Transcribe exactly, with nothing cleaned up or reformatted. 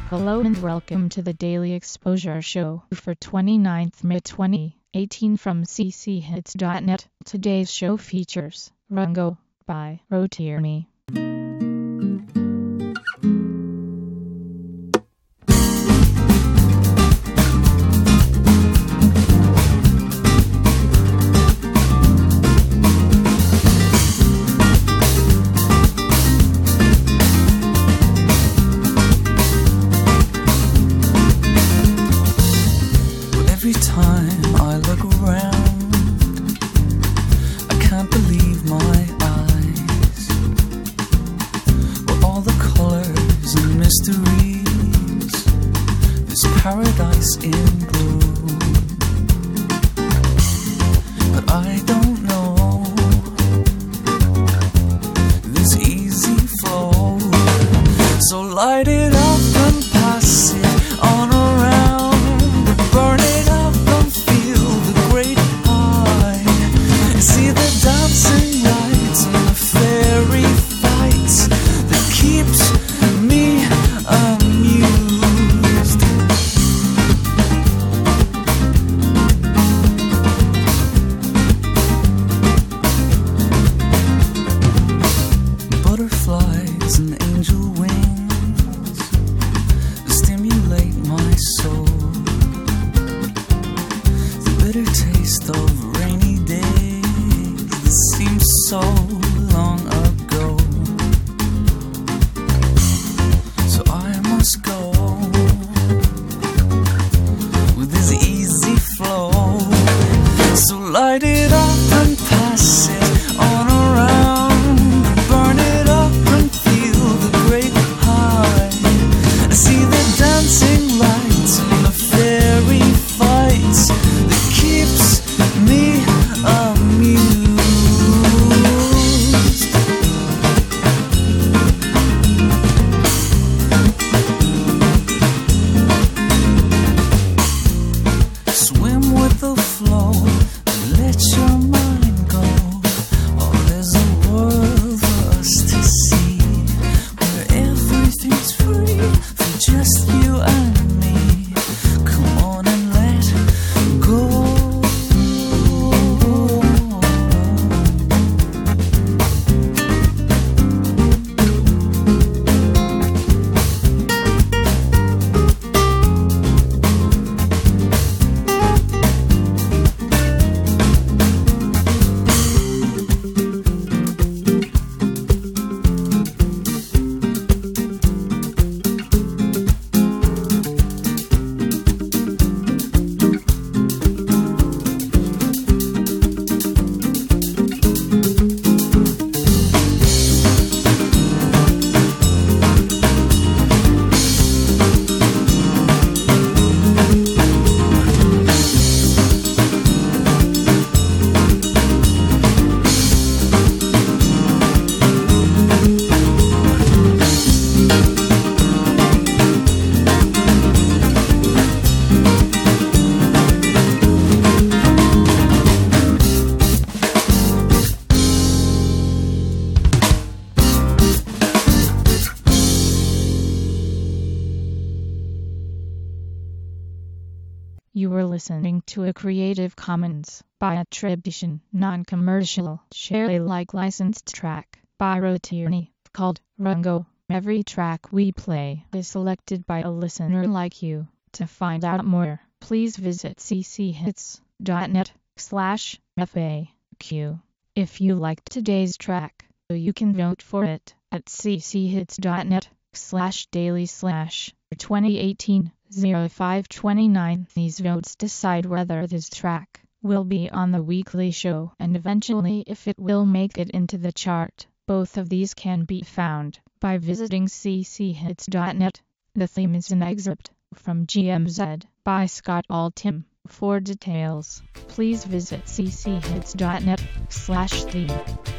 Hello and welcome to the Daily Exposure Show for twenty-ninth May twenty eighteen from c c hits dot net. Today's show features Rungo by Rotierney. Every time I look around, I can't believe my eyes. With all the colors and mysteries, this paradise in bloom. But I don't know this easy flow. So light it up and pass it on around. Burn it up and feel the great high. See the dancing lights and the fairy fights that keeps me amused. Butterflies and angel wings stimulate my soul. Bitter taste of rainy days that seems so long ago. So I must go with this easy flow. So light it up and pass it on around. Burn it up and feel the great high. See the dancing lights and the fairy fights that keeps me amused. Swim with the flow, let your mind go. Oh, there's a world for us to see, where everything's free for just you and me. Come on and let go. You were listening to a Creative Commons by attribution, non-commercial, share Alike licensed track by Rotierney called Rungo. Every track we play is selected by a listener like you. To find out more, please visit c c hits dot net slash F A Q. If you liked today's track, you can vote for it at c c hits dot net slash daily slash twenty eighteen oh five twenty-nine. These votes decide whether this track will be on the weekly show and eventually if it will make it into the chart. Both of these can be found by visiting c c hits dot net. The theme is an excerpt from G M Z by Scott Altham. For details, please visit c c hits dot net slash theme.